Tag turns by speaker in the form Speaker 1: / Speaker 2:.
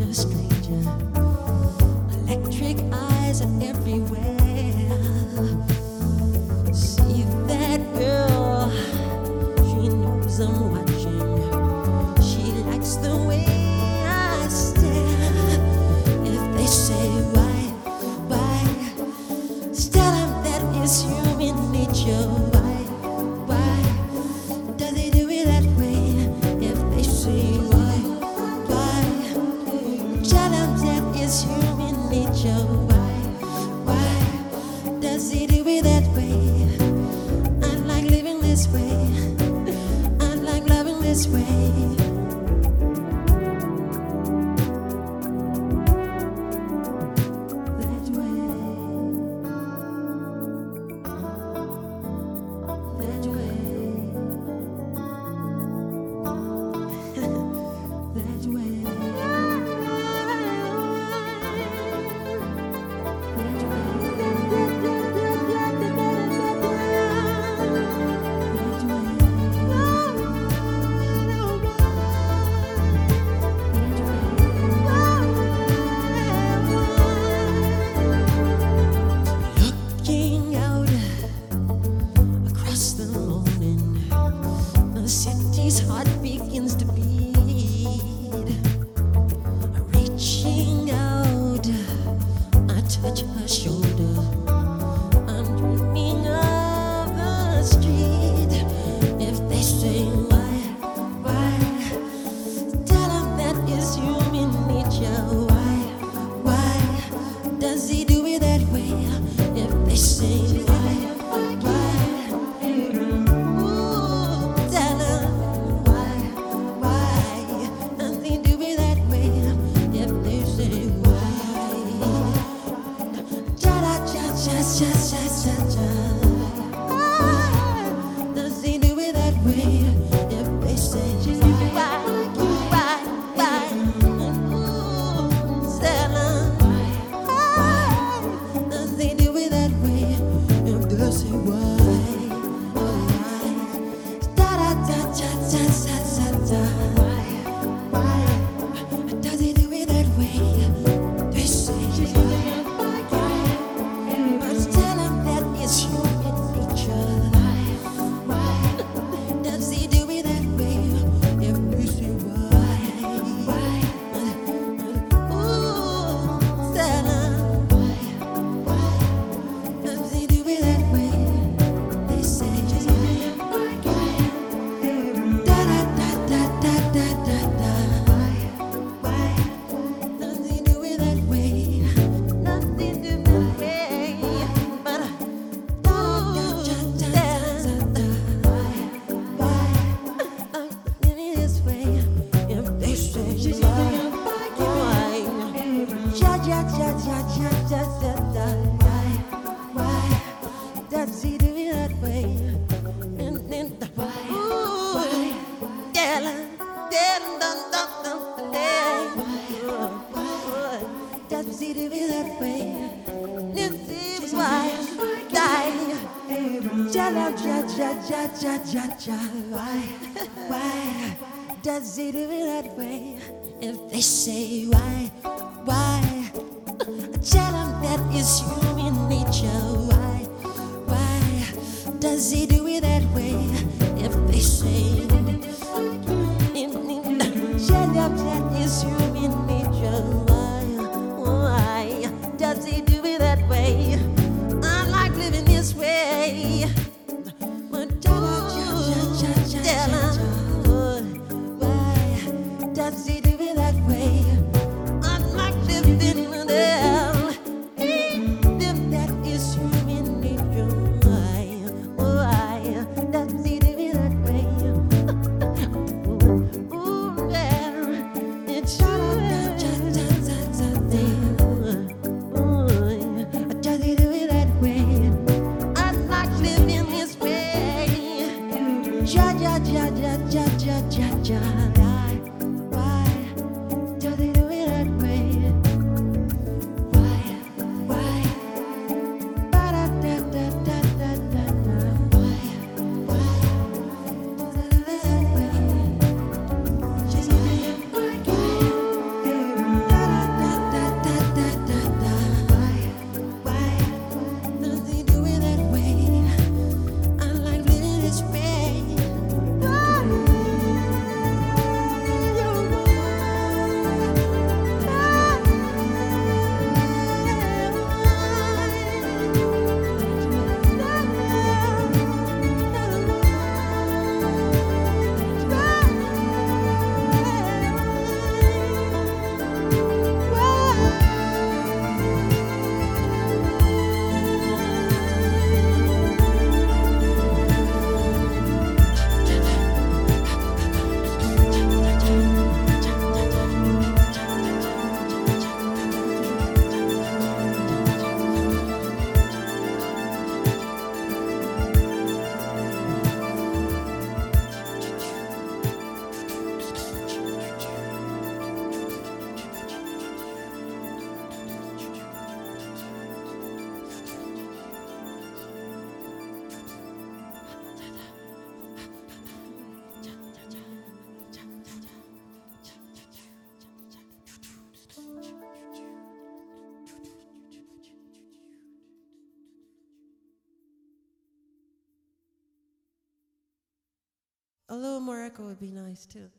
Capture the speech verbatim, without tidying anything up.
Speaker 1: a stranger. Electric eyes are everywhere. See that girl, she knows I'm watching. She likes the way I stare. If they say why, why, tell them that is human nature. Why, why, does they do it that way? If they say why, why, tell them that is human nature. Why, why, does he do it that way? I like living this way. I like loving this way. Looking out across the morning, the city's heart begins to beat. Reaching out, I touch her shoulder. I'm dreaming of the street. If they say why, why, tell them that is human nature. Why, why, does he do it that way? If they say why, why, ooh, tell them why, why, does he do it that way? If they say why, cha cha cha cha cha cha cha cha, why does he do it that way? If they say why, why, why, ooh, tell them why does he do it that way? If they say why, why, da da da da da da da da, why, why does he do it that way? They say why, why, but tell him that it's human nature. Why does he do it that way? If they say why, why, ooh, tell him why, does he do it that way? They say why, da da da da da da da da, why does he do it that way? Nothing to do way, but ooh, tell him why I'm living this way. If they say why, why, cha cha cha cha cha cha cha cha, why, why does he do it that way? And then ooh, tell him, tell him, dum dum dum, why does he do it that way? This is why, die. Cha cha cha cha cha cha cha cha, why, why does he do it that way? If they say why, why, tell him that is human nature. Why, why does he do it that way? If they say shut up, that is human nature. Why, why does he do it that way? I like living this way. But ooh, tell him why does he do it that way? I like living there. If that is human nature, why, why does he do it that way? Ooh, yeah, it's A little more echo would be nice too.